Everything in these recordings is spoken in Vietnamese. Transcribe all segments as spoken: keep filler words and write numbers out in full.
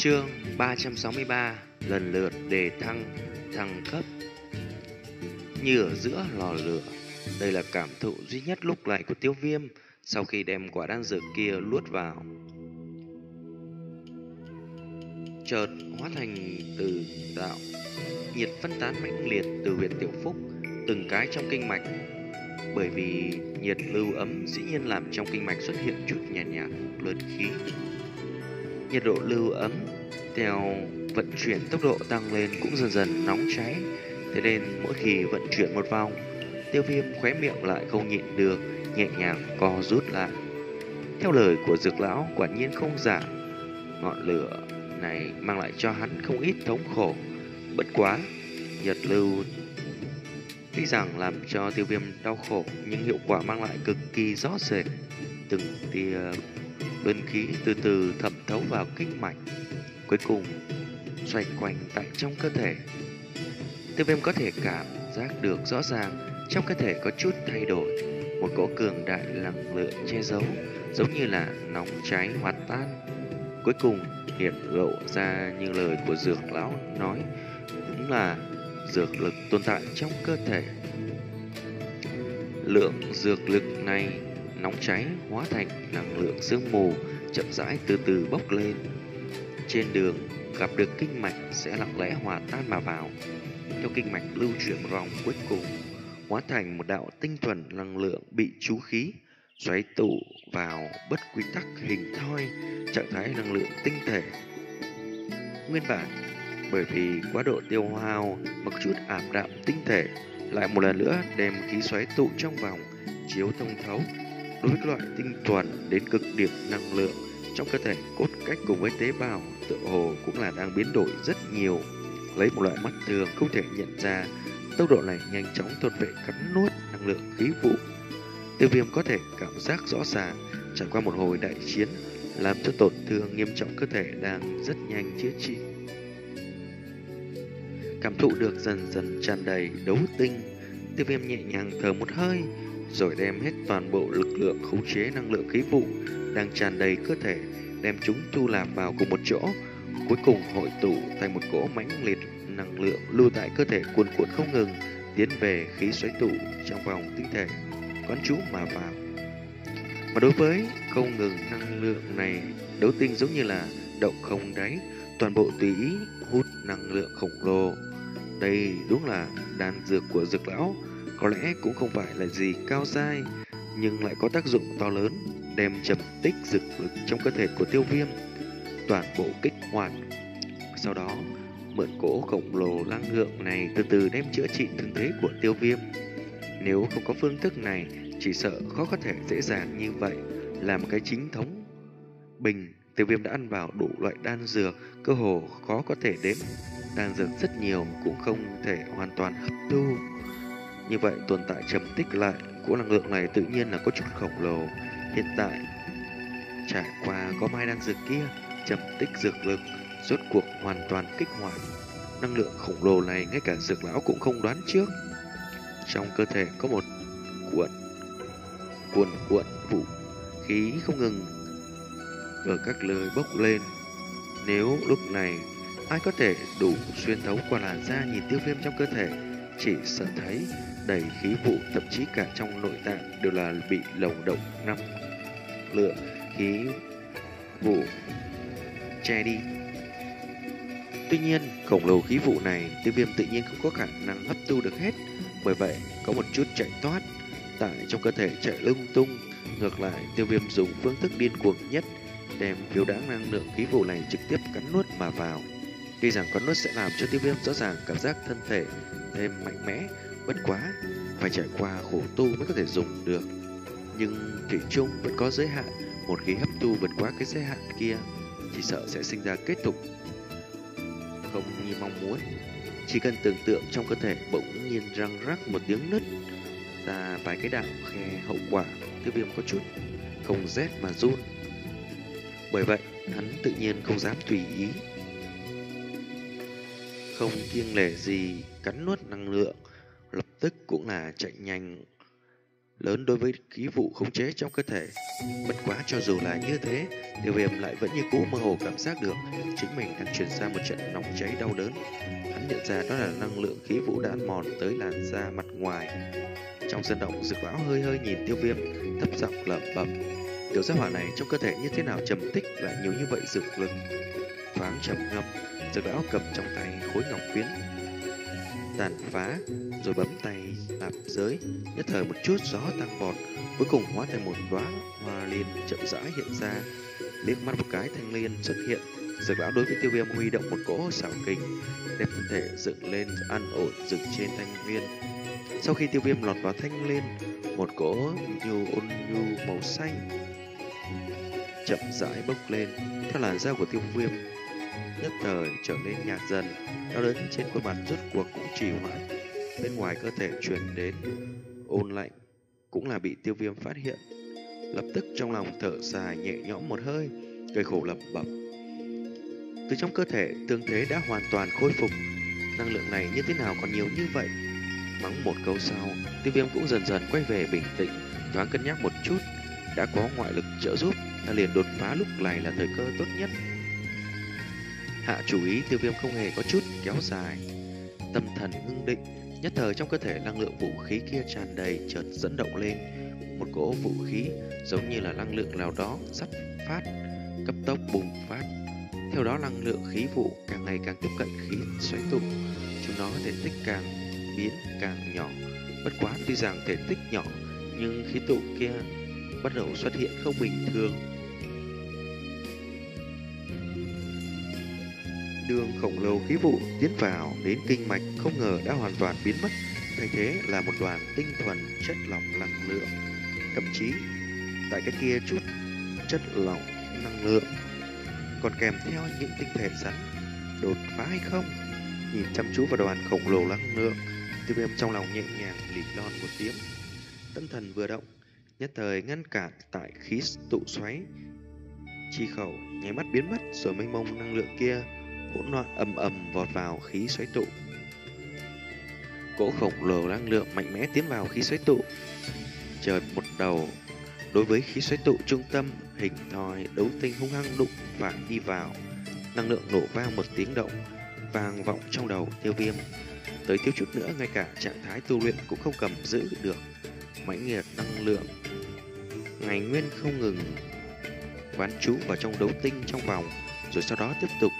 Chương ba trăm sáu mươi ba lần lượt đề thăng, thăng cấp. Như ở giữa lò lửa, đây là cảm thụ duy nhất lúc này của Tiêu Viêm sau khi đem quả đan dược kia luốt vào. Chợt hóa thành từ đạo, nhiệt phân tán mãnh liệt từ huyệt tiểu phúc, từng cái trong kinh mạch. Bởi vì nhiệt lưu ấm dĩ nhiên làm trong kinh mạch xuất hiện chút nhàn nhạt, nhạt lượt khí. Nhiệt độ lưu ấm theo vận chuyển tốc độ tăng lên cũng dần dần nóng cháy. Thế nên mỗi khi vận chuyển một vòng, Tiêu Viêm khóe miệng lại không nhịn được, nhẹ nhàng co rút lại. Theo lời của Dược lão, quả nhiên không giả, ngọn lửa này mang lại cho hắn không ít thống khổ. Bất quá, nhiệt lưu tuy rằng làm cho Tiêu Viêm đau khổ, nhưng hiệu quả mang lại cực kỳ rõ rệt. Từng tia luân khí từ từ thẩm thấu vào kinh mạch, cuối cùng xoay quanh tại trong cơ thể. Tiêu Viêm có thể cảm giác được rõ ràng trong cơ thể có chút thay đổi, một cỗ cường đại năng lượng che giấu, giống như là nóng cháy hòa tan. Cuối cùng hiện lộ ra như lời của Dược lão nói, cũng là dược lực tồn tại trong cơ thể. Lượng dược lực này nóng cháy hóa thành năng lượng sương mù, chậm rãi từ từ bốc lên. Trên đường gặp được kinh mạch sẽ lặng lẽ hòa tan mà vào. Theo kinh mạch lưu chuyển một vòng, cuối cùng hóa thành một đạo tinh thuần năng lượng bị chú khí xoáy tụ vào bất quy tắc hình thoi, trạng thái năng lượng tinh thể. Nguyên bản bởi vì quá độ tiêu hao một chút ảm đạm tinh thể, lại một lần nữa đem khí xoáy tụ trong vòng, chiếu thông thấu. Đối với loại tinh thuần đến cực điểm năng lượng trong cơ thể, cốt cách cùng với tế bào tựa hồ cũng là đang biến đổi rất nhiều. Lấy một loại mắt thường không thể nhận ra, tốc độ này nhanh chóng thôn vệ cắn nuốt năng lượng khí vụ. Tiêu Viêm có thể cảm giác rõ ràng, trải qua một hồi đại chiến, làm cho tổn thương nghiêm trọng cơ thể đang rất nhanh chữa trị. Cảm thụ được dần dần tràn đầy đấu tinh, Tiêu Viêm nhẹ nhàng thở một hơi, rồi đem hết toàn bộ lực lượng khống chế năng lượng khí vụ đang tràn đầy cơ thể, đem chúng thu nạp vào cùng một chỗ, cuối cùng hội tụ thành một cỗ mãnh liệt năng lượng lưu tại cơ thể, cuồn cuộn không ngừng tiến về khí xoáy tụ trong vòng tinh thể, quán trú mà vào. Mà đối với không ngừng năng lượng này, đấu tinh giống như là động không đáy, toàn bộ tùy ý hút năng lượng khổng lồ. Đây đúng là đan dược của Dược lão, có lẽ cũng không phải là gì cao giai, nhưng lại có tác dụng to lớn, đem trầm tích dược lực trong cơ thể của Tiêu Viêm toàn bộ kích hoạt. Sau đó mượn cỗ khổng lồ năng lượng này từ từ đem chữa trị thương thế của Tiêu Viêm. Nếu không có phương thức này, chỉ sợ khó có thể dễ dàng như vậy làm cái chính thống. Bình Tiêu Viêm đã ăn vào đủ loại đan dược, cơ hồ khó có thể đếm. Đan dược rất nhiều cũng không thể hoàn toàn hấp thu. Như vậy tồn tại trầm tích lại của năng lượng này tự nhiên là có chút khổng lồ. Hiện tại trải qua có mai đan dược kia, trầm tích dược lực rốt cuộc hoàn toàn kích hoạt. Năng lượng khổng lồ này ngay cả Dược lão cũng không đoán trước. Trong cơ thể có một cuộn cuộn cuộn vũ khí không ngừng ở các nơi bốc lên. Nếu lúc này ai có thể đủ xuyên thấu qua làn da nhìn Tiêu Viêm trong cơ thể, chỉ sợ thấy đầy khí vụ, thậm chí cả trong nội tạng đều là bị lồng động năng lượng khí vụ che đi. Tuy nhiên, khổng lồ khí vụ này Tiêu Viêm tự nhiên không có khả năng hấp thu được hết, bởi vậy có một chút chạy thoát tại trong cơ thể chạy lung tung. Ngược lại, Tiêu Viêm dùng phương thức điên cuồng nhất, đem phiếu đáng năng lượng khí vụ này trực tiếp cắn nuốt mà vào. Tuy rằng cắn nuốt sẽ làm cho Tiêu Viêm rõ ràng cảm giác thân thể thêm mạnh mẽ, bất quá phải trải qua khổ tu mới có thể dùng được. Nhưng thủy chung vẫn có giới hạn, một khi hấp thu vượt qua cái giới hạn kia, chỉ sợ sẽ sinh ra kết cục không như mong muốn. Chỉ cần tưởng tượng trong cơ thể bỗng nhiên răng rắc một tiếng nứt ra vài cái đạo khe, hậu quả Tiêu Viêm có chút không rét mà run. Bởi vậy hắn tự nhiên không dám tùy ý, không kiêng nể gì cắn nuốt năng lượng, lập tức cũng là chạy nhanh lớn đối với khí vụ khống chế trong cơ thể. Bất quá cho dù là như thế, Tiêu Viêm lại vẫn như cũ mơ hồ cảm giác được chính mình đang truyền ra một trận nóng cháy đau đớn. Hắn nhận ra đó là năng lượng khí vụ đã ăn mòn tới làn da mặt ngoài. Trong sân động, Dược Lão hơi hơi nhìn Tiêu Viêm, thấp giọng lẩm bẩm: tiểu gia hỏa này trong cơ thể như thế nào trầm tích lại nhiều như vậy dược lực. Thoáng trầm ngâm, Dược Lão cầm trong tay khối ngọc phiến tàn phá, rồi bấm tay nạp giới, nhất thời một chút gió tăng vọt, cuối cùng hóa thành một đóa hoa liên chậm rãi hiện ra. Liếc mắt một cái, thanh liên xuất hiện. Dược Lão đối với Tiêu Viêm huy động một cỗ xảo kình, đem thân thể dựng lên an ổn dựng trên thanh liên. Sau khi Tiêu Viêm lọt vào thanh liên, một cỗ nhu ôn nhu màu xanh chậm rãi bốc lên theo làn da của Tiêu Viêm, nhất thời trở nên nhạt dần. Đau đớn trên khuôn mặt rốt cuộc cũng trì hoãn. Bên ngoài cơ thể truyền đến ôn lạnh cũng là bị Tiêu Viêm phát hiện. Lập tức trong lòng thở dài nhẹ nhõm một hơi, cười khổ lẩm bẩm: từ trong cơ thể tương thế đã hoàn toàn khôi phục, năng lượng này như thế nào còn nhiều như vậy. Mắng một câu sau, Tiêu Viêm cũng dần dần quay về bình tĩnh, thoáng cân nhắc một chút, đã có ngoại lực trợ giúp, ta liền đột phá lúc này là thời cơ tốt nhất. Hạ chủ ý, Tiêu Viêm không hề có chút kéo dài, tâm thần ngưng định, nhất thời trong cơ thể năng lượng vũ khí kia tràn đầy chợt dẫn động lên, một cỗ vũ khí giống như là năng lượng nào đó sắp phát, cấp tốc bùng phát. Theo đó năng lượng khí vụ càng ngày càng tiếp cận khí xoáy tụ, chúng nó thể tích càng biến càng nhỏ. Bất quá tuy rằng thể tích nhỏ, nhưng khí tụ kia bắt đầu xuất hiện không bình thường. Đường khổng lồ khí vụ tiến vào đến kinh mạch không ngờ đã hoàn toàn biến mất, thay thế là một đoàn tinh thuần chất lỏng năng lượng. Thậm chí tại cái kia chút chất lỏng năng lượng còn kèm theo những tinh thể rắn. Đột phá hay không? Nhìn chăm chú vào đoàn khổng lồ năng lượng, Tiêu Viêm trong lòng nhẹ nhàng lì lon một tiếng. Tâm thần vừa động, nhất thời ngăn cản tại khí tụ xoáy chi khẩu nháy mắt biến mất, rồi mênh mông năng lượng kia hỗn loạn ầm ầm vọt vào khí xoáy tụ. Cỗ khổng lồ năng lượng mạnh mẽ tiến vào khí xoáy tụ, chợt một đầu đối với khí xoáy tụ trung tâm hình thoi đấu tinh hung hăng đụng phải đi vào. Năng lượng nổ vang một tiếng động vang vọng trong đầu Tiêu Viêm, tới thiếu chút nữa ngay cả trạng thái tu luyện cũng không cầm giữ được. Mãnh liệt năng lượng ngày nguyên không ngừng quán trú vào trong đấu tinh trong vòng, rồi sau đó tiếp tục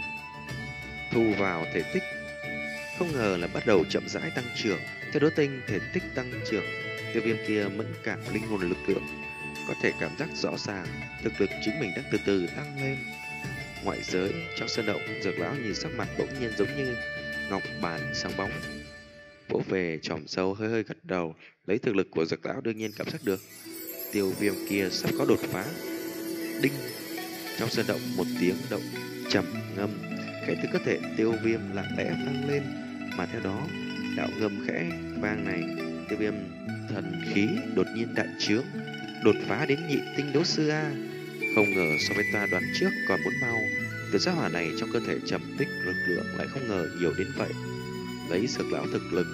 thu vào thể tích. Không ngờ là bắt đầu chậm rãi tăng trưởng. Theo đấu tinh thể tích tăng trưởng, Tiêu Viêm kia mẫn cảm linh hồn lực lượng có thể cảm giác rõ ràng thực lực chính mình đang từ từ tăng lên. Ngoại giới trong sân động, Dược Lão nhìn sắc mặt bỗng nhiên giống như ngọc bàn sáng bóng, vỗ về tròm sâu hơi hơi gật đầu. Lấy thực lực của Dược Lão đương nhiên cảm giác được Tiêu Viêm kia sắp có đột phá. Đinh! Trong sân động một tiếng động trầm ngâm khẽ từ cơ thể Tiêu Viêm lặng lẽ vang lên, mà theo đó đạo ngâm khẽ vang này, Tiêu Viêm thần khí đột nhiên đại trướng, đột phá đến nhị tinh đấu sư A. Không ngờ so với ta đoán trước còn muốn mau, từ gia hỏa này trong cơ thể trầm tích lực lượng lại không ngờ nhiều đến vậy. Lấy Dược Lão thực lực,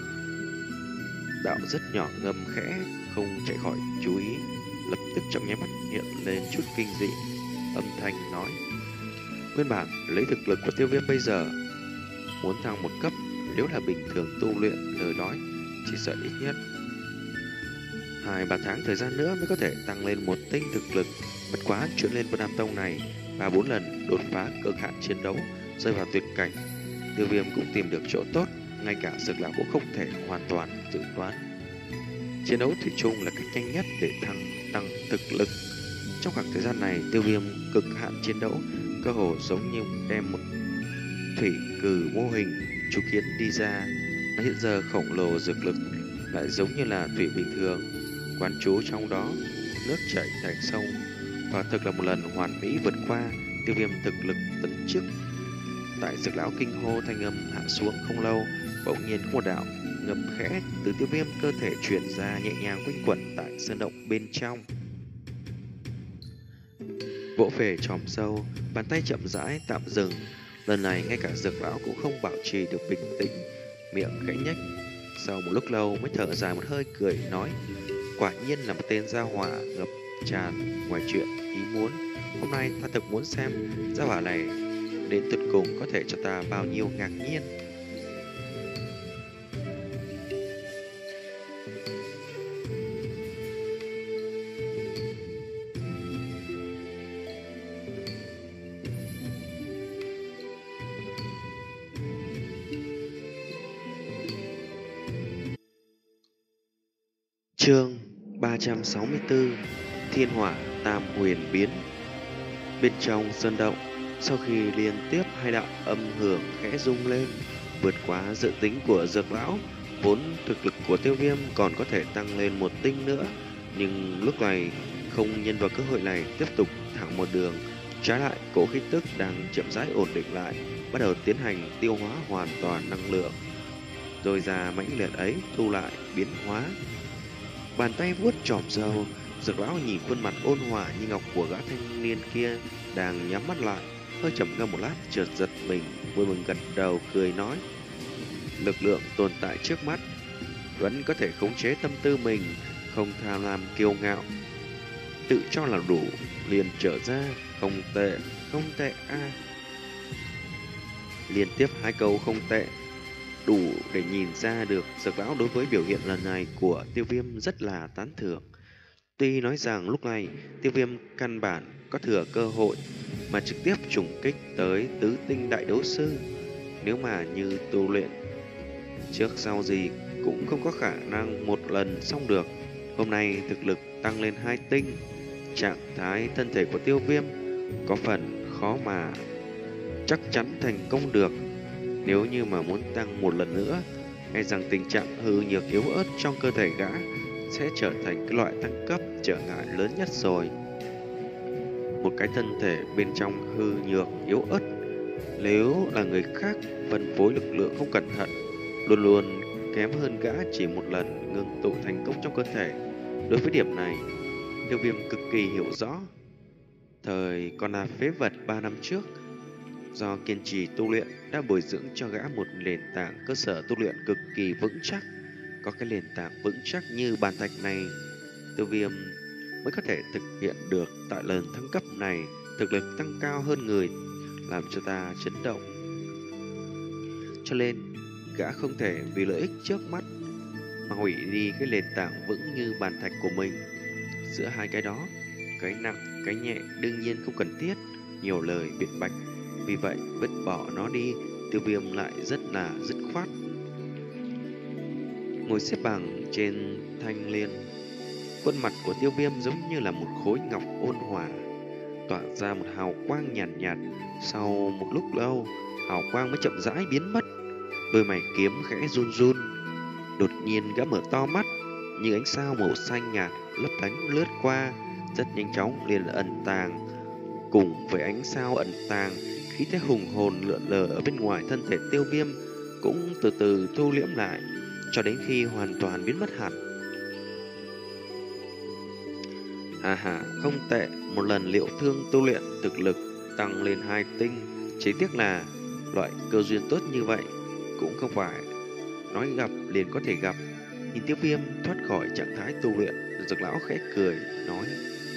đạo rất nhỏ ngâm khẽ không chạy khỏi chú ý, lập tức trong nháy mắt hiện lên chút kinh dị, âm thanh nói: nguyên bản lấy thực lực của Tiêu Viêm bây giờ, muốn thăng một cấp, nếu là bình thường tu luyện lời nói, chỉ sợ ít nhất hai ba tháng thời gian nữa mới có thể tăng lên một tinh thực lực. Bất quá chuyển lên Vân Nam Tông này ba bốn lần đột phá cực hạn chiến đấu, rơi vào tuyệt cảnh, Tiêu Viêm cũng tìm được chỗ tốt, ngay cả Dược Lão cũng không thể hoàn toàn dự đoán. Chiến đấu thủy chung là cách nhanh nhất để thăng tăng thực lực. Trong khoảng thời gian này, Tiêu Viêm cực hạn chiến đấu cơ hồ giống như đem một thủy cử mô hình chú kiến đi ra, mà hiện giờ khổng lồ dược lực lại giống như là thủy bình thường, quán trú trong đó, nước chảy thành sông, và thực là một lần hoàn mỹ vượt qua Tiêu Viêm thực lực tấn trước. Tại Dược Lão kinh hô thanh âm hạ xuống không lâu, bỗng nhiên có một đạo ngâm khẽ từ Tiêu Viêm cơ thể truyền ra nhẹ nhàng quanh quẩn tại sơn động bên trong. Vỗ về tròm sâu, bàn tay chậm rãi tạm dừng. Lần này ngay cả Dược Lão cũng không bảo trì được bình tĩnh, miệng khẽ nhếch. Sau một lúc lâu mới thở dài một hơi cười nói: Quả nhiên là một tên gia hỏa ngập tràn ngoài chuyện ý muốn. Hôm nay ta thực muốn xem gia hỏa này đến tuyệt cùng có thể cho ta bao nhiêu ngạc nhiên. Chương ba trăm sáu mươi tư: Thiên hỏa tam huyền biến. Bên trong sơn động, sau khi liên tiếp hai đạo âm hưởng khẽ rung lên, vượt quá dự tính của Dược lão, vốn thực lực của Tiêu Viêm còn có thể tăng lên một tinh nữa, nhưng lúc này không nhân vào cơ hội này tiếp tục thẳng một đường, trái lại cỗ khí tức đang chậm rãi ổn định lại, bắt đầu tiến hành tiêu hóa hoàn toàn năng lượng. Rồi ra mãnh liệt ấy thu lại biến hóa. Bàn tay vuốt chòm râu, Dược lão nhìn khuôn mặt ôn hòa như ngọc của gã thanh niên kia đang nhắm mắt lại, hơi trầm ngâm một lát chợt giật mình, vui mừng gật đầu cười nói: lực lượng tồn tại trước mắt vẫn có thể khống chế tâm tư mình, không tham lam kiêu ngạo, tự cho là đủ liền trở ra, không tệ, không tệ a. À. Liên tiếp hai câu không tệ đủ để nhìn ra được Dược lão đối với biểu hiện lần này của Tiêu Viêm rất là tán thưởng. Tuy nói rằng lúc này Tiêu Viêm căn bản có thừa cơ hội mà trực tiếp trùng kích tới tứ tinh đại đấu sư, nếu mà như tu luyện trước sau gì cũng không có khả năng một lần xong được. Hôm nay thực lực tăng lên hai tinh, trạng thái thân thể của Tiêu Viêm có phần khó mà chắc chắn thành công được. Nếu như mà muốn tăng một lần nữa, e rằng tình trạng hư nhược yếu ớt trong cơ thể gã sẽ trở thành cái loại tăng cấp trở ngại lớn nhất rồi. Một cái thân thể bên trong hư nhược yếu ớt, nếu là người khác phân phối lực lượng không cẩn thận, luôn luôn kém hơn gã chỉ một lần ngưng tụ thành công trong cơ thể. Đối với điểm này, Tiêu Viêm cực kỳ hiểu rõ. Thời còn là phế vật ba năm trước, do kiên trì tu luyện đã bồi dưỡng cho gã một nền tảng cơ sở tu luyện cực kỳ vững chắc. Có cái nền tảng vững chắc như bàn thạch này, Tiêu Viêm mới có thể thực hiện được tại lần thăng cấp này, thực lực tăng cao hơn người, làm cho ta chấn động. Cho nên, gã không thể vì lợi ích trước mắt mà hủy đi cái nền tảng vững như bàn thạch của mình. Giữa hai cái đó, cái nặng, cái nhẹ đương nhiên không cần thiết nhiều lời biện bạch. Vì vậy, vứt bỏ nó đi, Tiêu Viêm lại rất là dứt khoát. Ngồi xếp bằng trên thanh liên, khuôn mặt của Tiêu Viêm giống như là một khối ngọc ôn hòa, tỏa ra một hào quang nhàn nhạt, nhạt. Sau một lúc lâu, hào quang mới chậm rãi biến mất. Đôi mày kiếm khẽ run run. Đột nhiên gã mở to mắt, như ánh sao màu xanh nhạt lấp lánh lướt qua, rất nhanh chóng liền ẩn tàng. Cùng với ánh sao ẩn tàng, khí thế hùng hồn lượn lờ ở bên ngoài thân thể Tiêu Viêm cũng từ từ thu liễm lại, cho đến khi hoàn toàn biến mất hẳn. À hà, không tệ, một lần liệu thương tu luyện thực lực tăng lên hai tinh, chỉ tiếc là loại cơ duyên tốt như vậy cũng không phải nói gặp liền có thể gặp. Nhìn Tiêu Viêm thoát khỏi trạng thái tu luyện, Dược lão khẽ cười nói: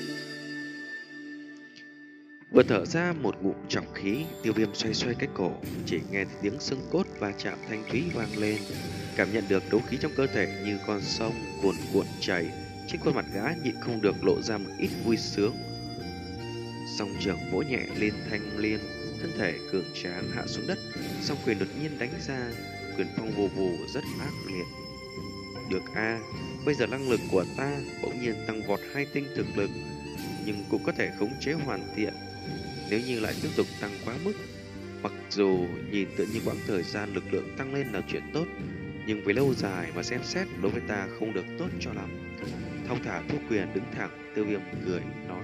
vừa thở ra một ngụm trọng khí, Tiêu Viêm xoay xoay cái cổ, chỉ nghe tiếng xương cốt va chạm thanh thúy vang lên, cảm nhận được đấu khí trong cơ thể như con sông cuồn cuộn chảy. Trên khuôn mặt gã nhịn không được lộ ra một ít vui sướng. Song trường vỗ nhẹ lên thanh liên, thân thể cường tráng hạ xuống đất, song quyền đột nhiên đánh ra, quyền phong vù vù rất ác liệt. Được a, bây giờ năng lực của ta bỗng nhiên tăng vọt hai tinh thực lực, nhưng cũng có thể khống chế hoàn thiện. Nếu như lại tiếp tục tăng quá mức, mặc dù nhìn tự như quãng thời gian lực lượng tăng lên là chuyện tốt, nhưng với lâu dài mà xem xét đối với ta không được tốt cho lắm. Thong thả thu quyền đứng thẳng, Tiêu Viêm cười nói.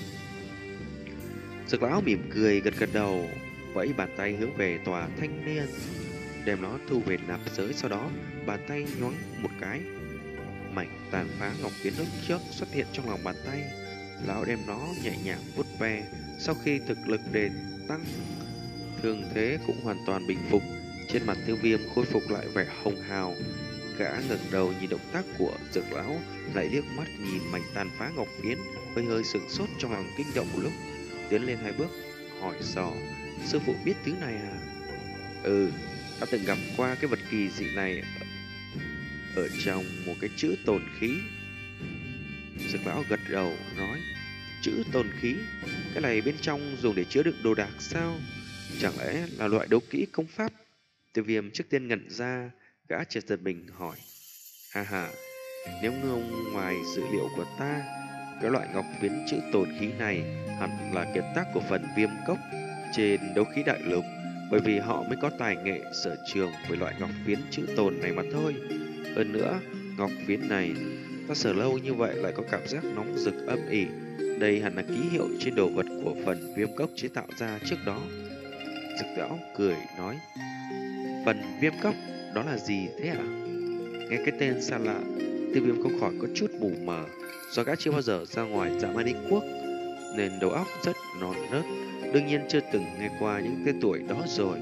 Dược lão mỉm cười gật gật đầu, vẫy bàn tay hướng về tòa thanh niên, đem nó thu về nạp giới. Sau đó bàn tay nhoáng một cái, mảnh tàn phá ngọc phiến lúc trước xuất hiện trong lòng bàn tay. Lão đem nó nhẹ nhàng vuốt ve. Sau khi thực lực đề tăng, thương thế cũng hoàn toàn bình phục. Trên mặt Tiêu Viêm khôi phục lại vẻ hồng hào, Gã ngẩng đầu nhìn động tác của Dược lão, lại liếc mắt nhìn mảnh tàn phá ngọc phiến, hơi hơi sửng sốt trong lòng kinh động một lúc, tiến lên hai bước, hỏi dò: sư phụ biết thứ này à? Ừ, đã từng gặp qua cái vật kỳ dị này ở trong một cái chữ tồn khí. Dược lão gật đầu nói: chữ tồn khí, cái này bên trong dùng để chứa đựng đồ đạc sao? Chẳng lẽ là loại đấu kỹ công pháp? Tiêu Viêm trước tiên ngẩn ra, gã chợt giật mình hỏi: ha ha, nếu ngông ngoài dự liệu của ta, cái loại ngọc phiến chữ tồn khí này hẳn là kiệt tác của phần Viêm cốc trên đấu khí đại lục, bởi vì họ mới có tài nghệ sở trường với loại ngọc phiến chữ tồn này mà thôi. Hơn nữa, ngọc phiến này ta sở lâu như vậy lại có cảm giác nóng rực âm ỉ, đây hẳn là ký hiệu trên đồ vật của phần Viêm cốc chế tạo ra trước đó. Dực lão cười nói: phần Viêm cốc đó là gì thế ạ? À? Nghe cái tên xa lạ, Tiêu Viêm không khỏi có chút mù mờ, do gã chưa bao giờ ra ngoài Dạ Ma Đế quốc nên đầu óc rất non nớt, đương nhiên chưa từng nghe qua những tên tuổi đó rồi.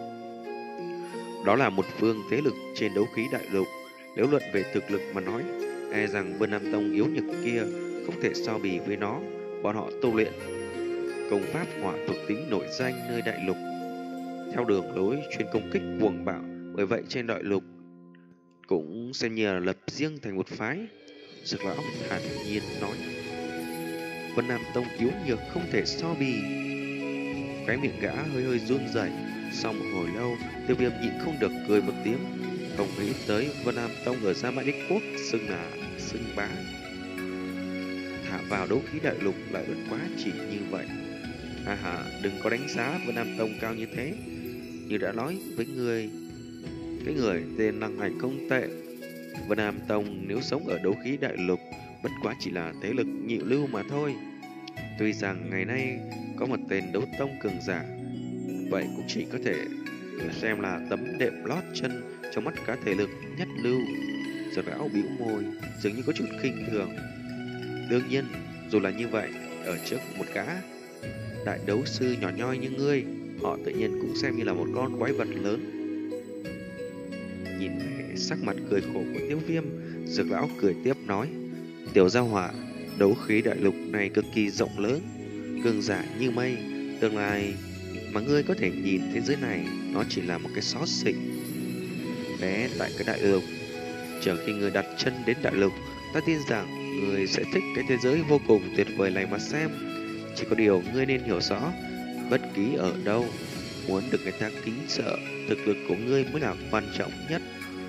Đó là một phương thế lực trên đấu khí đại lục, nếu luận về thực lực mà nói, e rằng Vân Nam Tông yếu nhược kia không thể so bì với nó. Bọn họ tu luyện công pháp hỏa thuộc tính nổi danh nơi đại lục, theo đường lối chuyên công kích cuồng bạo, bởi vậy trên đại lục cũng xem như là lập riêng thành một phái. Dược lão thản nhiên nói: Vân Nam Tông yếu nhược không thể so bì. Cái miệng gã hơi hơi run rẩy. Sau một hồi lâu, Tiêu Viêm nhịn không được cười một tiếng, không nghĩ tới Vân Nam Tông ở Gia Mã Đích Quốc xưng là xưng bá, thả vào đấu khí đại lục lại bất quá chỉ như vậy. À hà, đừng có đánh giá Vân Nam Tông cao như thế. Như đã nói với người, cái người tên Lăng Hải không tệ. Vân Nam Tông nếu sống ở đấu khí đại lục bất quá chỉ là thế lực nhị lưu mà thôi. Tuy rằng ngày nay có một tên đấu tông cường giả, vậy cũng chỉ có thể xem là tấm đệm lót chân trong mắt các thế lực nhất lưu. Dược lão bĩu môi, dường như có chút khinh thường. Đương nhiên, dù là như vậy, ở trước một gã đại đấu sư nhỏ nhoi như ngươi, họ tự nhiên cũng xem như là một con quái vật lớn. Nhìn vẻ sắc mặt cười khổ của Tiêu Viêm, Dược lão cười tiếp nói: Tiểu gia hỏa, đấu khí đại lục này cực kỳ rộng lớn, cường giả như mây, tương lai mà ngươi có thể nhìn thế giới này, nó chỉ là một cái xó xỉnh bé tại cái đại lục. Chờ khi ngươi đặt chân đến đại lục, ta tin rằng ngươi sẽ thích cái thế giới vô cùng tuyệt vời này mà xem. Chỉ có điều ngươi nên hiểu rõ, bất kỳ ở đâu, muốn được người ta kính sợ, thực lực của ngươi mới là quan trọng nhất.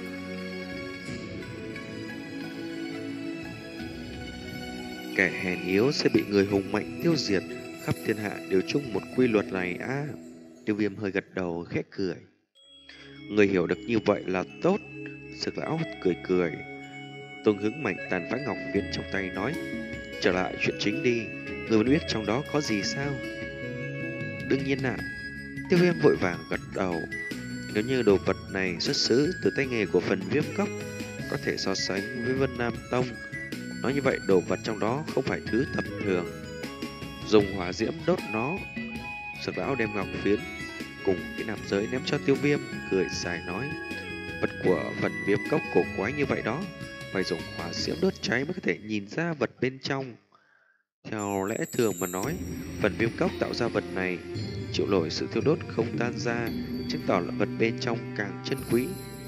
Kẻ hèn yếu sẽ bị người hùng mạnh tiêu diệt, khắp thiên hạ đều chung một quy luật này á. À, Tiêu Viêm hơi gật đầu khẽ cười. Người hiểu được như vậy là tốt. Dược lão cười cười, tung hứng mảnh tàn phá ngọc phiến trong tay nói: Trở lại chuyện chính đi, người muốn biết trong đó có gì sao? Đương nhiên ạ. À, Tiêu Viêm vội vàng gật đầu. Nếu như đồ vật này xuất xứ từ tay nghề của phần Viêm cốc, có thể so sánh với Vân Nam Tông. Nói như vậy, đồ vật trong đó không phải thứ tầm thường. Dùng hỏa diễm đốt nó. Dược lão đem ngọc phiến cùng cái nạp giới ném cho Tiêu Viêm, cười dài nói: Vật của phần Viêm cốc cổ quái như vậy đó, phải dùng hỏa diễm đốt cháy mới có thể nhìn ra vật bên trong. Theo lẽ thường mà nói, phần Viêm cốc tạo ra vật này chịu nổi sự thiêu đốt không tan ra, chứng tỏ là vật bên trong càng chân quý.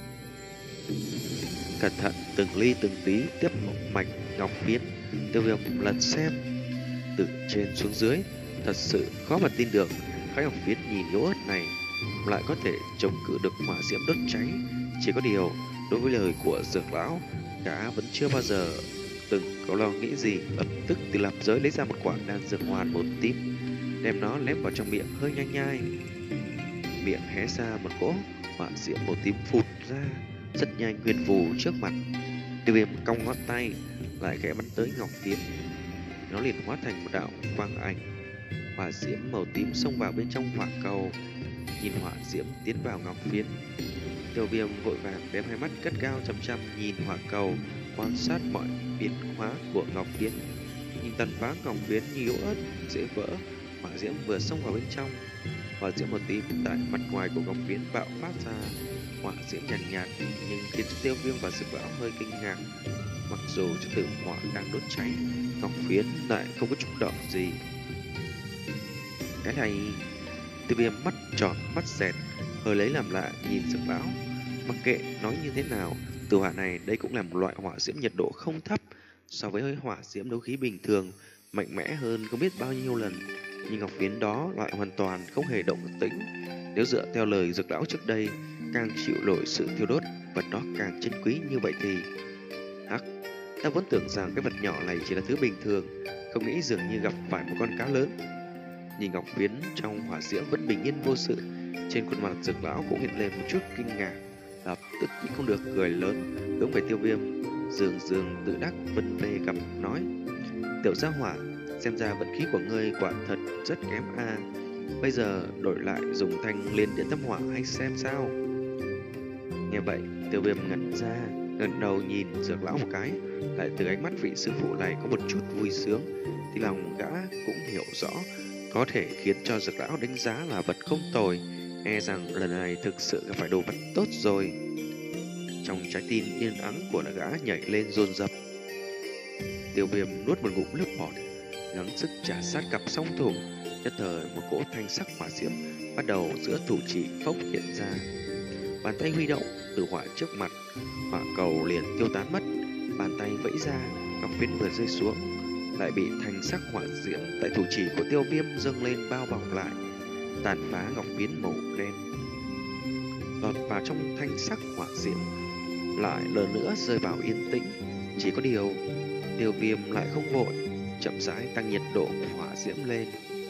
Cẩn thận từng ly từng tí tiếp một mạch ngọc phiến, Tiêu Viêm lần xem từ trên xuống dưới, thật sự khó mà tin được cái ngọc phiến nhìn yếu ớt này lại có thể chống cự được hỏa diễm đốt cháy. Chỉ có điều, đối với lời của Dược lão, gã vẫn chưa bao giờ từng có lo nghĩ gì, lập tức từ lạp giới lấy ra một quả đan dược hoàn màu tím, đem nó ném vào trong miệng hơi nhai nhai. Miệng hé ra một cỗ hỏa diễm màu tím phụt ra, rất nhanh huyền phù trước mặt. Tiêu Viêm cong ngón tay lại khẽ bắn tới ngọc phiến, nó liền hóa thành một đạo quang ảnh. Hỏa diễm màu tím xông vào bên trong hỏa cầu. Nhìn hỏa diễm tiến vào ngọc phiến, Tiêu Viêm vội vàng đem hai mắt cất cao chăm chăm nhìn hỏa cầu, quan sát mọi biến hóa của ngọc phiến. Nhìn tàn phá ngọc phiến như yếu ớt dễ vỡ, hỏa diễm vừa xông vào bên trong. Hỏa diễm một tí tại mặt ngoài của Ngọc Viễn bạo phát ra hỏa diễm nhàn nhạt, nhạt nhưng khiến cho Tiêu Viêm và Dực Lão hơi kinh ngạc. Mặc dù cho tử hỏa đang đốt cháy, Ngọc Viễn lại không có chút động gì. Cái này, Tiêu Viêm mắt tròn mắt dẹt, hơi lấy làm lạ nhìn Dực Lão. Mặc kệ nói như thế nào, tử hỏa này đây cũng là một loại hỏa diễm nhiệt độ không thấp, so với hơi hỏa diễm đấu khí bình thường mạnh mẽ hơn không biết bao nhiêu lần. Nhưng Ngọc Viễn đó lại hoàn toàn không hề động tĩnh. Nếu dựa theo lời Dực Lão trước đây, càng chịu nổi sự thiêu đốt, vật đó càng chân quý như vậy thì... Hắc, ta vẫn tưởng rằng cái vật nhỏ này chỉ là thứ bình thường, không nghĩ dường như gặp phải một con cá lớn. Nhìn Ngọc Viễn trong hỏa diễm vẫn bình yên vô sự, trên khuôn mặt Dực Lão cũng hiện lên một chút kinh ngạc, lập tức nhịn không được cười lớn, hướng về Tiêu Viêm, dường dường tự đắc vân về gặp nói: Tiểu gia hỏa, xem ra vận khí của ngươi quả thật rất kém a. Bây giờ đổi lại dùng thanh liên điện tâm hỏa hay xem sao? Nghe vậy, Tiêu Viêm ngẩn ra, ngẩng đầu nhìn Dược Lão một cái, lại từ ánh mắt vị sư phụ này có một chút vui sướng, thì lòng gã cũng hiểu rõ, có thể khiến cho Dược Lão đánh giá là vật không tồi, e rằng lần này thực sự gặp phải đồ vật tốt rồi. Trong trái tim yên ắng của gã nhảy lên dồn dập. Tiêu Viêm nuốt một ngụm nước bọt, gắng sức trả sát cặp song thủ, nhất thời một cỗ thanh sắc hỏa diễm bắt đầu giữa thủ chỉ phốc hiện ra. Bàn tay huy động, từ hỏa trước mặt, hỏa cầu liền tiêu tán mất. Bàn tay vẫy ra, Ngọc Viễn vừa rơi xuống, lại bị thanh sắc hỏa diễm tại thủ chỉ của Tiêu Viêm dâng lên bao bọc lại, tàn phá Ngọc Viễn màu đen. Lọt vào trong thanh sắc hỏa diễm, lại lần nữa rơi vào yên tĩnh. Chỉ có điều, Tiêu Viêm lại không vội, chậm rãi tăng nhiệt độ của hỏa diễm lên.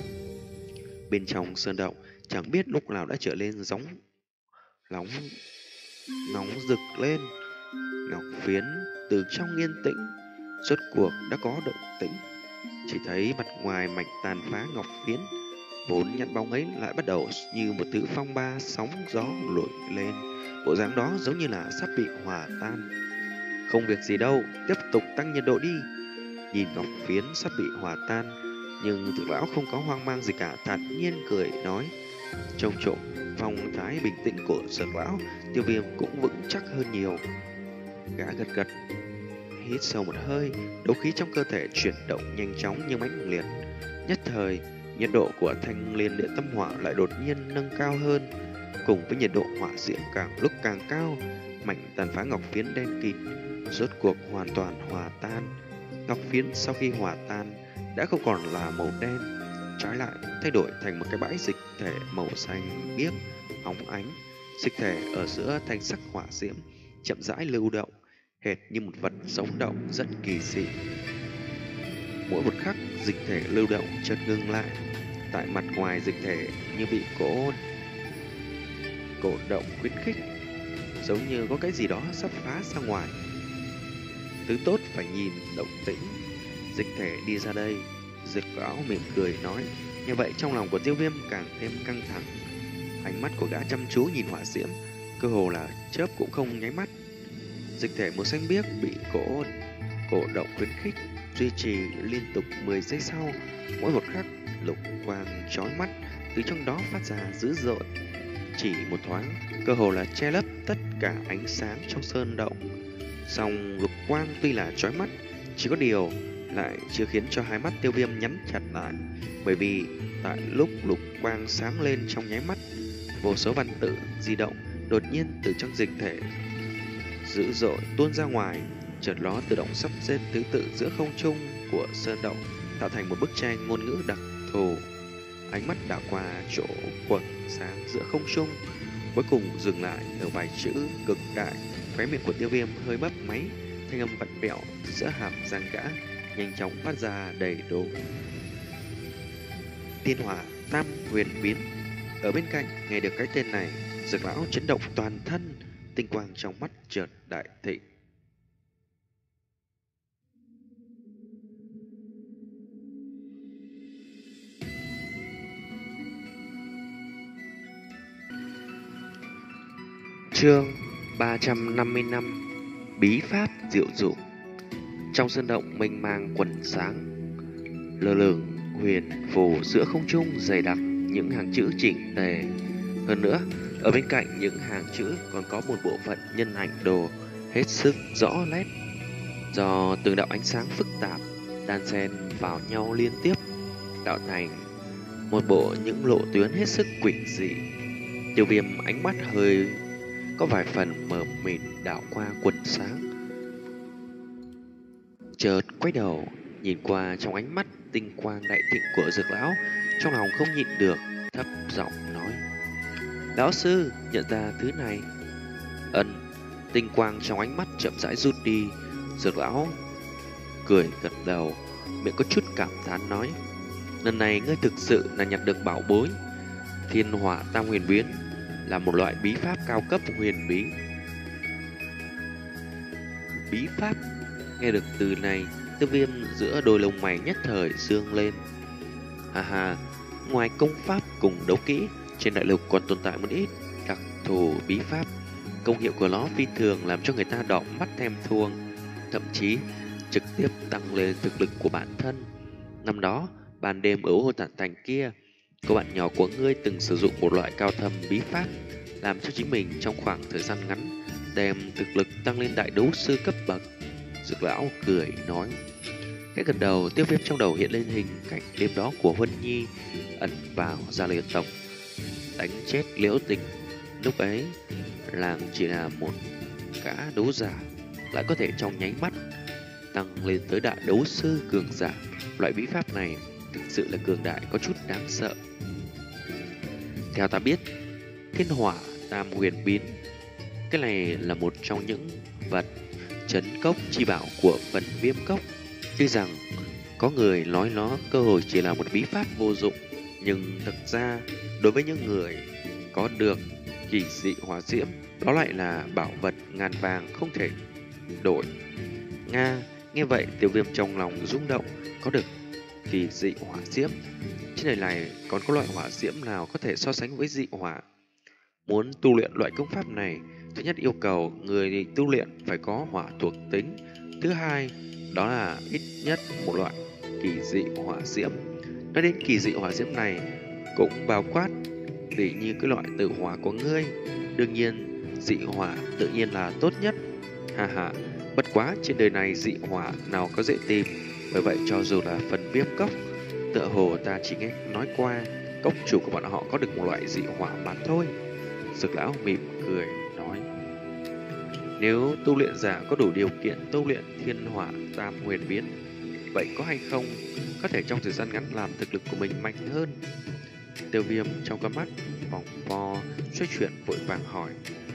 Bên trong sơn động chẳng biết lúc nào đã trở lên gióng nóng nóng rực lên. Ngọc Viễn từ trong yên tĩnh rốt cuộc đã có động tĩnh. Chỉ thấy mặt ngoài mảnh tàn phá Ngọc Viễn vốn nhẵn bóng ấy lại bắt đầu như một thứ phong ba sóng gió nổi lên, bộ dáng đó giống như là sắp bị hòa tan. Không việc gì đâu, tiếp tục tăng nhiệt độ đi. Nhìn Ngọc Viễn sắp bị hòa tan, nhưng Dược Lão không có hoang mang gì cả, thản nhiên cười nói. Trông trộm phong thái bình tĩnh của Dược Lão, Tiêu Viêm cũng vững chắc hơn nhiều. Gã gật gật, hít sâu một hơi, đấu khí trong cơ thể chuyển động nhanh chóng như mãnh liệt. Nhất thời, nhiệt độ của thanh liên điện tâm hỏa lại đột nhiên nâng cao hơn, cùng với nhiệt độ hỏa diễm càng lúc càng cao, mảnh tàn phá Ngọc Viễn đen kịt rốt cuộc hoàn toàn hòa tan. Ngọc Viễn sau khi hòa tan đã không còn là màu đen, trái lại thay đổi thành một cái bãi dịch thể màu xanh biếc óng ánh. Dịch thể ở giữa thanh sắc hỏa diễm chậm rãi lưu động, hệt như một vật sống động rất kỳ dị. Mỗi một khắc dịch thể lưu động chợt ngưng lại, tại mặt ngoài dịch thể như bị cổ cổ động khuyến khích, giống như có cái gì đó sắp phá ra ngoài. Thứ tốt phải nhìn động tĩnh, dịch thể đi ra đây. Dực Lão mỉm cười nói. Như vậy trong lòng của Tiêu Viêm càng thêm căng thẳng, ánh mắt của gã chăm chú nhìn hỏa diễm, cơ hồ là chớp cũng không nháy mắt. Dịch thể màu xanh biếc bị cổ cổ động khuyến khích duy trì liên tục mười giây sau, mỗi một khắc lục quang chói mắt từ trong đó phát ra dữ dội, chỉ một thoáng cơ hồ là che lấp tất cả ánh sáng trong sơn động. Song lục quang tuy là chói mắt, chỉ có điều lại chưa khiến cho hai mắt Tiêu Viêm nhắm chặt lại, bởi vì tại lúc lục quang sáng lên trong nháy mắt, vô số văn tự di động đột nhiên từ trong dịch thể dữ dội tuôn ra ngoài, chợt ló tự động sắp xếp thứ tự giữa không trung của sơn động, tạo thành một bức tranh ngôn ngữ đặc thù. Ánh mắt đảo qua chỗ quầng sáng giữa không trung, cuối cùng dừng lại ở vài chữ cực đại. Khóe miệng của Tiêu Viêm hơi mấp máy, thanh âm vặn vẹo giữa hàm răng gã nhanh chóng phát ra đầy đủ. Tiên hỏa tam huyền biến. Ở bên cạnh nghe được cái tên này, Dược Lão chấn động toàn thân, tinh quang trong mắt chợt đại thịnh. Chương ba trăm năm mươi lăm. Bí pháp diệu dụ. Trong sơn động mênh mang quần sáng, lơ lửng huyền phù giữa không trung dày đặc những hàng chữ chỉnh tề. Hơn nữa, ở bên cạnh những hàng chữ còn có một bộ phận nhân ảnh đồ hết sức rõ nét, do từng đạo ánh sáng phức tạp đan xen vào nhau liên tiếp, tạo thành một bộ những lộ tuyến hết sức quỷ dị. Tiêu Viêm ánh mắt hơi có vài phần mờ mịt đảo qua quần sáng, chợt quay đầu nhìn qua trong ánh mắt tinh quang đại thịnh của Dược lão, trong lòng không nhịn được thấp giọng nói: "Lão sư, nhận ra thứ này?" Ân. Tinh quang trong ánh mắt chậm rãi rút đi. Dược lão cười gật đầu, miệng có chút cảm thán nói: "Lần này ngươi thực sự là nhặt được bảo bối. Thiên hỏa tam huyền biến là một loại bí pháp cao cấp huyền bí." Bí pháp? Nghe được từ này, Tiêu Viêm giữa đôi lông mày nhất thời dương lên. Ha ha, ngoài công pháp cùng đấu kỹ, trên đại lục còn tồn tại một ít đặc thù bí pháp. Công hiệu của nó phi thường làm cho người ta đỏ mắt thèm thuồng, thậm chí trực tiếp tăng lên thực lực của bản thân. Năm đó, ban đêm ở Hồn Tản Thành kia, cô bạn nhỏ của ngươi từng sử dụng một loại cao thâm bí pháp, làm cho chính mình trong khoảng thời gian ngắn đem thực lực tăng lên đại đấu sư cấp bậc. Dược lão cười nói. Cái gật đầu, Tiêu Viêm trong đầu hiện lên hình cảnh đêm đó của Huân Nhi ẩn vào Gia Liệt tộc đánh chết Liễu Tình. Lúc ấy, làng chỉ là một gã đấu giả, lại có thể trong nháy mắt tăng lên tới đại đấu sư cường giả. Loại bí pháp này thực sự là cường đại, có chút đáng sợ. Theo ta biết, Thiên hỏa tam huyền biến, cái này là một trong những vật trấn cốc chi bảo của phần Viêm cốc. Tuy rằng có người nói nó cơ hội chỉ là một bí pháp vô dụng, nhưng thực ra đối với những người có được kỳ dị hỏa diễm, đó lại là bảo vật ngàn vàng không thể đổi. Nga, nghe vậy Tiêu Viêm trong lòng rung động. Có được kỳ dị hỏa diễm, trên đời này còn có loại hỏa diễm nào có thể so sánh với dị hỏa? Muốn tu luyện loại công pháp này, thứ nhất yêu cầu người tu luyện phải có hỏa thuộc tính. Thứ hai, đó là ít nhất một loại kỳ dị hỏa diễm. Nói đến kỳ dị hỏa diễm này cũng bao quát tỉ như cái loại tự hỏa của ngươi. Đương nhiên, dị hỏa tự nhiên là tốt nhất. Hà hà, bất quá trên đời này dị hỏa nào có dễ tìm. Bởi vậy cho dù là phần Viêm cốc, tựa hồ ta chỉ nghe nói qua cốc chủ của bọn họ có được một loại dị hỏa mà thôi. Dược lão mỉm cười nói: Nếu tu luyện giả có đủ điều kiện tu luyện thiên hỏa tam huyền biến, vậy có hay không có thể trong thời gian ngắn làm thực lực của mình mạnh hơn? Tiêu Viêm trong con mắt vòng vo xoay chuyển vội vàng hỏi.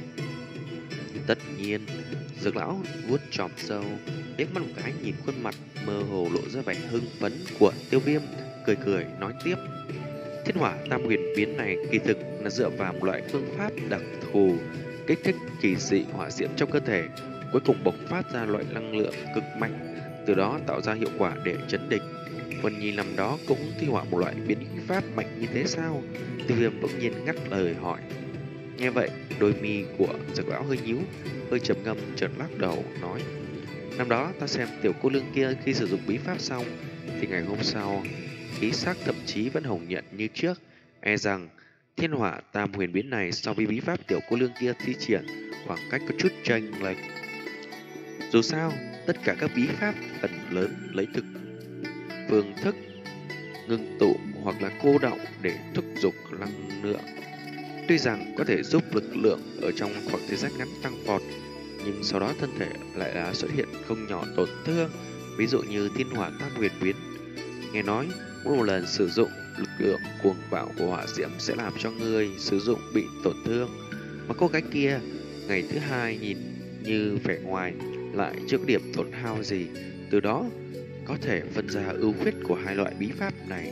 Tất nhiên. Dược lão vuốt chòm râu, liếc mắt một cái nhìn khuôn mặt mơ hồ lộ ra vẻ hưng phấn của Tiêu Viêm, cười cười nói tiếp: Thiên hỏa tam huyền biến này kỳ thực là dựa vào một loại phương pháp đặc thù kích thích kỳ dị hỏa diễm trong cơ thể, cuối cùng bộc phát ra loại năng lượng cực mạnh, từ đó tạo ra hiệu quả để chấn địch. Vân Nhi năm đó cũng thi hỏa một loại biến khí pháp mạnh như thế sao? Tiêu Viêm bỗng nhiên ngắt lời hỏi. Nghe vậy, đôi mi của Dược lão hơi nhíu, hơi trầm ngâm chợt lắc đầu nói: Năm đó ta xem tiểu cô nương kia khi sử dụng bí pháp xong, thì ngày hôm sau khí sắc thậm chí vẫn hồng nhuận như trước. E rằng thiên hỏa tam huyền biến này so với bí pháp tiểu cô nương kia thi triển khoảng cách có chút chênh lệch. Dù sao, tất cả các bí pháp phần lớn lấy thực phương thức ngưng tụ hoặc là cô đọng để thúc giục năng lượng. Tuy rằng có thể giúp lực lượng ở trong khoảng thời gian ngắn tăng vọt, nhưng sau đó thân thể lại đã xuất hiện không nhỏ tổn thương. Ví dụ như thiên hỏa tam huyền biến, nghe nói mỗi một lần sử dụng lực lượng cuồng bạo của hỏa diễm sẽ làm cho người sử dụng bị tổn thương. Mà cô gái kia ngày thứ hai nhìn như vẻ ngoài lại chưa có điểm tổn hao gì, từ đó có thể phân ra ưu khuyết của hai loại bí pháp này.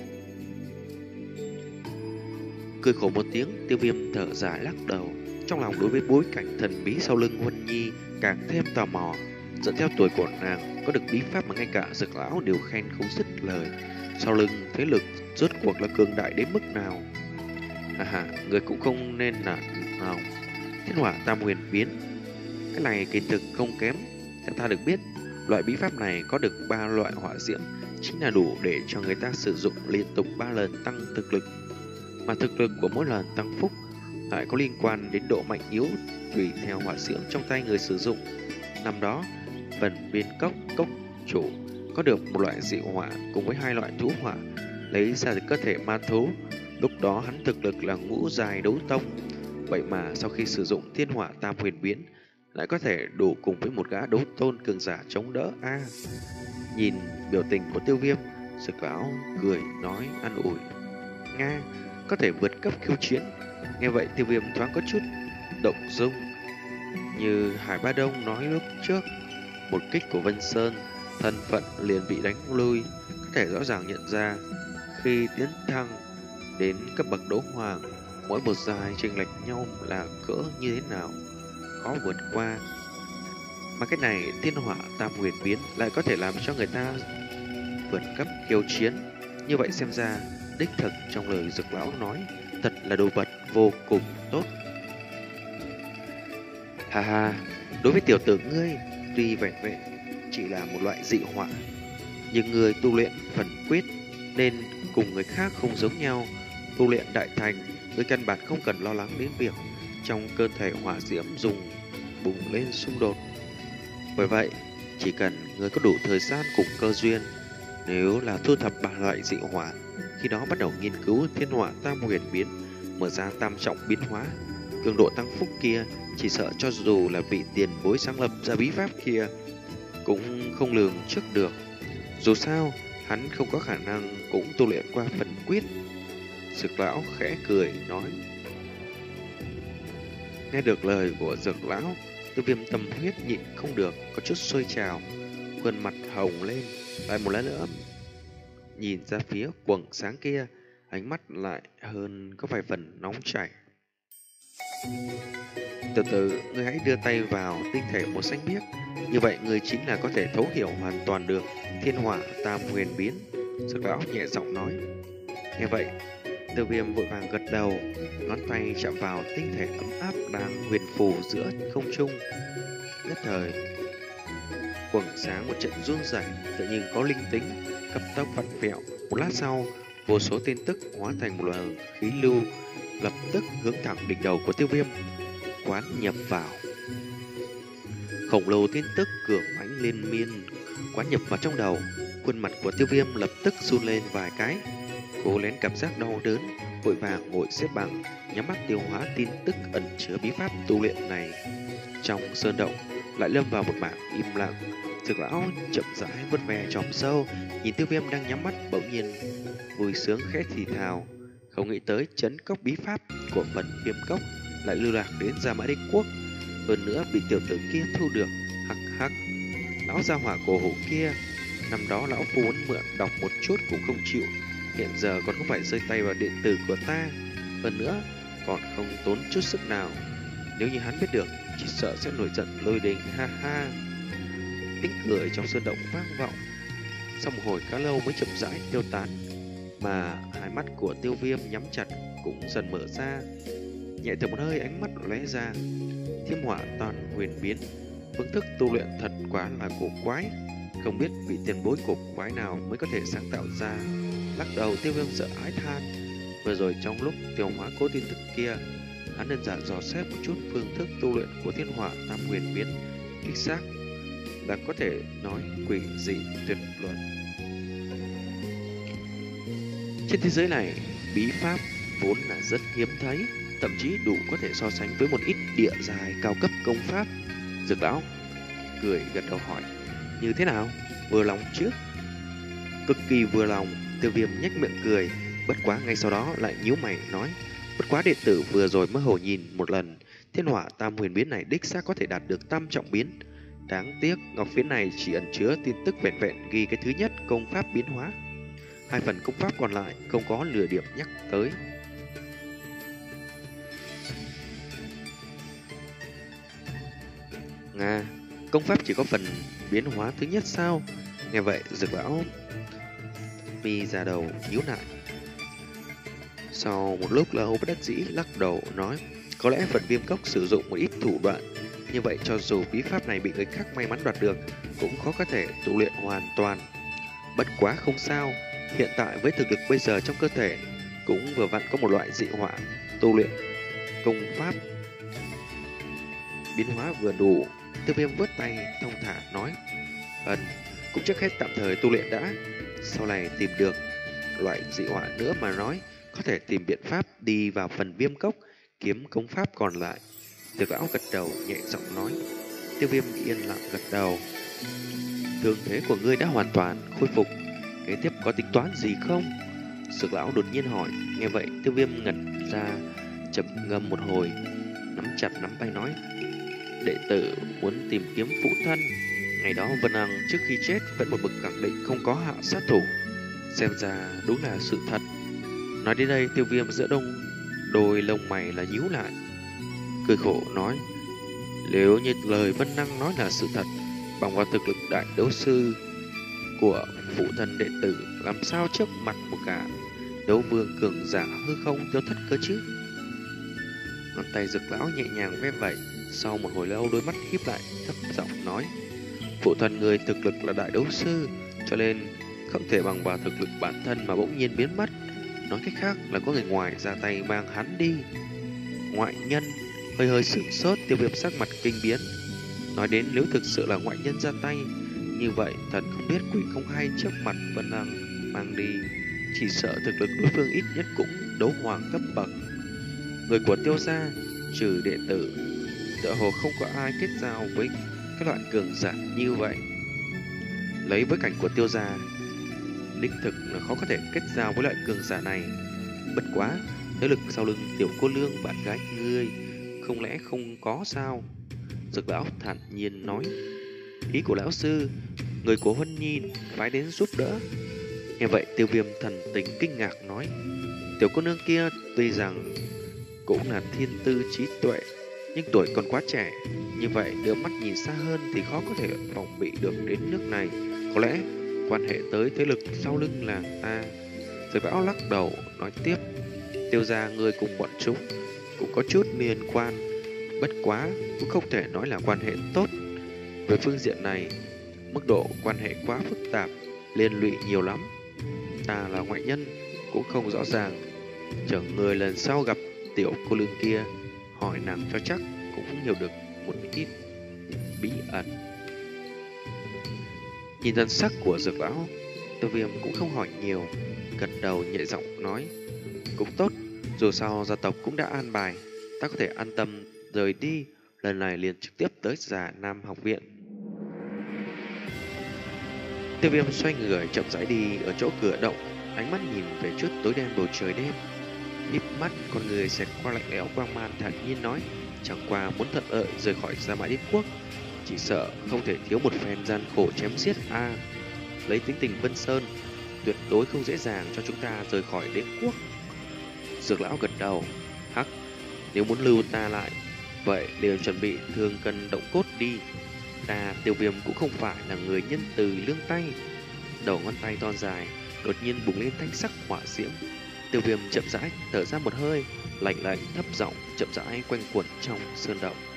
Cười khổ một tiếng, Tiêu Viêm thở dài lắc đầu, trong lòng đối với bối cảnh thần bí sau lưng Huân Nhi càng thêm tò mò. Dẫn theo tuổi của nàng có được bí pháp mà ngay cả Dược lão đều khen không dứt lời, sau lưng thế lực rốt cuộc là cường đại đến mức nào? À hà, người cũng không nên nản lòng. Thiên hỏa tam huyền biến, cái này kỳ thực không kém. Theo ta được biết, loại bí pháp này có được ba loại hỏa diễm, chính là đủ để cho người ta sử dụng liên tục ba lần tăng thực lực. Mà thực lực của mỗi lần tăng phúc lại có liên quan đến độ mạnh yếu tùy theo hỏa diễm trong tay người sử dụng. Năm đó, phần biên cốc cốc chủ có được một loại dị hỏa cùng với hai loại thú hỏa lấy ra từ cơ thể ma thú. Lúc đó hắn thực lực là ngũ dài đấu tông. Vậy mà sau khi sử dụng thiên hỏa tam huyền biến lại có thể đủ cùng với một gã đấu tôn cường giả chống đỡ a. À, nhìn biểu tình của Tiêu Viêm, Dược lão cười nói an ủi: Nga, có thể vượt cấp khiêu chiến. Nghe vậy Tiêu Viêm thoáng có chút động dung. Như Hải Ba Đông nói lúc trước, một kích của Vân Sơn, thân phận liền bị đánh lui. Có thể rõ ràng nhận ra khi tiến thăng đến cấp bậc đấu hoàng, mỗi một giai chênh lệch nhau là cỡ như thế nào, khó vượt qua. Mà cái này thiên hỏa tam huyền biến lại có thể làm cho người ta vượt cấp khiêu chiến. Như vậy xem ra đích thực trong lời Dược lão nói thật là đồ vật vô cùng tốt. Ha ha, đối với tiểu tử ngươi, tuy vẹn vẹn chỉ là một loại dị hỏa, nhưng người tu luyện phần quyết nên cùng người khác không giống nhau. Tu luyện đại thành, người căn bản không cần lo lắng đến việc trong cơ thể hỏa diễm dùng bùng lên xung đột. Bởi vậy, chỉ cần người có đủ thời gian cùng cơ duyên, nếu là thu thập ba loại dị hỏa, khi đó bắt đầu nghiên cứu thiên hỏa tam huyền biến, mở ra tam trọng biến hóa, cường độ tăng phúc kia, chỉ sợ cho dù là vị tiền bối sáng lập ra bí pháp kia cũng không lường trước được. Dù sao, hắn không có khả năng cũng tu luyện qua phần quyết. Dược lão khẽ cười nói. Nghe được lời của Dược lão, Tiêu Viêm tâm huyết nhịn không được có chút sôi trào, khuôn mặt hồng lên, lại một lần nữa nhìn ra phía quầng sáng kia, ánh mắt lại hơn có vài phần nóng chảy. Từ từ, ngươi hãy đưa tay vào tinh thể màu xanh biếc, như vậy ngươi chính là có thể thấu hiểu hoàn toàn được thiên hỏa tam huyền biến. Dược lão nhẹ giọng nói. Nghe vậy, Tiêu Viêm vội vàng gật đầu, ngón tay chạm vào tinh thể ấm áp đang huyền phù giữa không trung. Nhất thời, quầng sáng một trận run rẩy, tự nhiên có linh tính, cấp tốc vặn vẹo. Một lát sau, vô số tin tức hóa thành một luồng khí lưu, lập tức hướng thẳng đỉnh đầu của Tiêu Viêm quán nhập vào. Khổng lồ tin tức cường mãnh liên miên quán nhập vào trong đầu, khuôn mặt của Tiêu Viêm lập tức run lên vài cái, cố nén cảm giác đau đớn, vội vàng ngồi xếp bằng, nhắm mắt tiêu hóa tin tức ẩn chứa bí pháp tu luyện này. Trong sơn động lại lâm vào một mảng im lặng. Dược lão chậm rãi vuốt ve tròm sâu, nhìn Tiêu Viêm đang nhắm mắt, bỗng nhiên vui sướng khẽ thì thào, không nghĩ tới trấn cốc bí pháp của phần viêm cốc lại lưu lạc đến Gia Mã Đế Quốc, hơn nữa bị tiểu tử kia thu được. Hắc hắc, lão gia hỏa cổ hủ kia, năm đó lão phu muốn mượn đọc một chút cũng không chịu, hiện giờ còn không phải rơi tay vào điện tử của ta, hơn nữa còn không tốn chút sức nào. Nếu như hắn biết được, chỉ sợ sẽ nổi giận lôi đình. Ha ha. Tiếng cười trong sơn động vang vọng, sau một hồi khá lâu mới chậm rãi tiêu tán, mà hai mắt của Tiêu Viêm nhắm chặt cũng dần mở ra, nhẹ thở một hơi, ánh mắt lóe ra. Thiên hỏa toàn huyền biến, phương thức tu luyện thật quá là cổ quái, không biết vị tiền bối cổ quái nào mới có thể sáng tạo ra. Lắc đầu, Tiêu Viêm sợ hãi than. Vừa rồi trong lúc tiêu hóa cố tin tức kia, hắn đơn giản dò xét một chút phương thức tu luyện của thiên hỏa tam huyền biến, đích xác là có thể nói quỷ dị tuyệt luận. Trên thế giới này, bí pháp vốn là rất hiếm thấy, thậm chí đủ có thể so sánh với một ít địa giai cao cấp công pháp. Dược lão cười gật đầu hỏi, như thế nào, vừa lòng chứ? Cực kỳ vừa lòng. Tiêu Viêm nhếch miệng cười, bất quá ngay sau đó lại nhíu mày nói, bất quá đệ tử vừa rồi mới hồ nhìn một lần, thiên hỏa tam huyền biến này đích xác có thể đạt được tam trọng biến. Đáng tiếc ngọc phiến này chỉ ẩn chứa tin tức vẹn vẹn ghi cái thứ nhất công pháp biến hóa, hai phần công pháp còn lại không có nửa điểm nhắc tới. Nga, công pháp chỉ có phần biến hóa thứ nhất sao? Nghe vậy Dược lão mi ra đầu nhíu lại. Sau một lúc lâu bất đắc dĩ lắc đầu nói, có lẽ phần viêm cốc sử dụng một ít thủ đoạn, như vậy cho dù bí pháp này bị người khác may mắn đoạt được cũng khó có thể tu luyện hoàn toàn. Bất quá không sao, hiện tại với thực lực bây giờ trong cơ thể cũng vừa vặn có một loại dị hỏa tu luyện công pháp biến hóa vừa đủ. Tiêu Viêm vớt tay thong thả nói: Ừm, cũng trước hết tạm thời tu luyện đã, sau này tìm được loại dị hỏa nữa mà nói, có thể tìm biện pháp đi vào phần viêm cốc kiếm công pháp còn lại. Dược lão gật đầu nhẹ giọng nói. Tiêu Viêm yên lặng gật đầu. Thương thế của ngươi đã hoàn toàn khôi phục, kế tiếp có tính toán gì không? Dược lão đột nhiên hỏi. Nghe vậy Tiêu Viêm ngẩn ra, trầm ngâm một hồi, nắm chặt nắm tay nói: Đệ tử muốn tìm kiếm phụ thân. Ngày đó Vân Hằng trước khi chết vẫn một mực khẳng định không có hạ sát thủ, xem ra đúng là sự thật. Nói đến đây Tiêu Viêm giữa đông đôi lông mày là nhíu lại, cười khổ nói: Nếu như lời Vân Năng nói là sự thật, bằng vào thực lực đại đấu sư của phụ thân đệ tử, làm sao trước mặt một cả đấu vương cường giả hư không tiêu thất cơ chứ? Ngón tay Dược lão nhẹ nhàng ve vẩy, sau một hồi lâu đôi mắt híp lại, thấp giọng nói: Phụ thân người thực lực là đại đấu sư, cho nên không thể bằng vào thực lực bản thân mà bỗng nhiên biến mất. Nói cách khác là có người ngoài ra tay mang hắn đi. Ngoại nhân? Hơi hơi sửng sốt, Tiêu Viêm sắc mặt kinh biến. Nói đến nếu thực sự là ngoại nhân ra tay, như vậy thật không biết quỷ không hay trước mặt Vân Hằng mang đi, chỉ sợ thực lực đối phương ít nhất cũng đấu hoàng cấp bậc. Người của Tiêu gia trừ đệ tử, tựa hồ không có ai kết giao với cái loại cường giả như vậy. Lấy với cảnh của Tiêu gia, đích thực là khó có thể kết giao với loại cường giả này. Bất quá, thế lực sau lưng tiểu cô nương bạn gái ngươi không lẽ không có sao? Dược lão thản nhiên nói. Ý của lão sư, người của Huân Nhi phái đến giúp đỡ. Nghe vậy Tiêu Viêm thần tình kinh ngạc nói: Tiểu cô nương kia tuy rằng cũng là thiên tư trí tuệ, nhưng tuổi còn quá trẻ, như vậy đưa mắt nhìn xa hơn thì khó có thể phòng bị được đến nước này. Có lẽ quan hệ tới thế lực sau lưng là ta. Dược lão lắc đầu nói tiếp: Tiêu gia người cùng bọn chúng cũng có chút liên quan, bất quá cũng không thể nói là quan hệ tốt. Về phương diện này, mức độ quan hệ quá phức tạp, liên lụy nhiều lắm. Ta là ngoại nhân cũng không rõ ràng, chờ người lần sau gặp tiểu cô nương kia, hỏi nàng cho chắc cũng hiểu được một ít bí ẩn. Nhìn thân sắc của Dược lão, Tiêu Viêm cũng không hỏi nhiều, gật đầu nhẹ giọng nói: Cũng tốt, dù sao gia tộc cũng đã an bài, ta có thể an tâm rời đi, lần này liền trực tiếp tới Già Nam học viện. Tiêu Viêm xoay người chậm rãi đi ở chỗ cửa động, ánh mắt nhìn về trước tối đen bầu trời đêm, híp mắt con người xẹt qua lạnh lẽo quang man, thản nhiên nói: Chẳng qua muốn thuận lợi rời khỏi Gia Mã Đế Quốc, chỉ sợ không thể thiếu một phen gian khổ chém giết a. À, lấy tính tình Vân Sơn, tuyệt đối không dễ dàng cho chúng ta rời khỏi đế quốc. Dược lão gật đầu: Hắc, nếu muốn lưu ta lại, vậy đều chuẩn bị thương cân động cốt đi. Ta Tiêu Viêm cũng không phải là người nhân từ lương tay. Đầu ngón tay thon dài đột nhiên bùng lên thanh sắc hỏa diễm. Tiêu Viêm chậm rãi thở ra một hơi, lạnh lạnh thấp giọng chậm rãi quanh quẩn trong sơn động.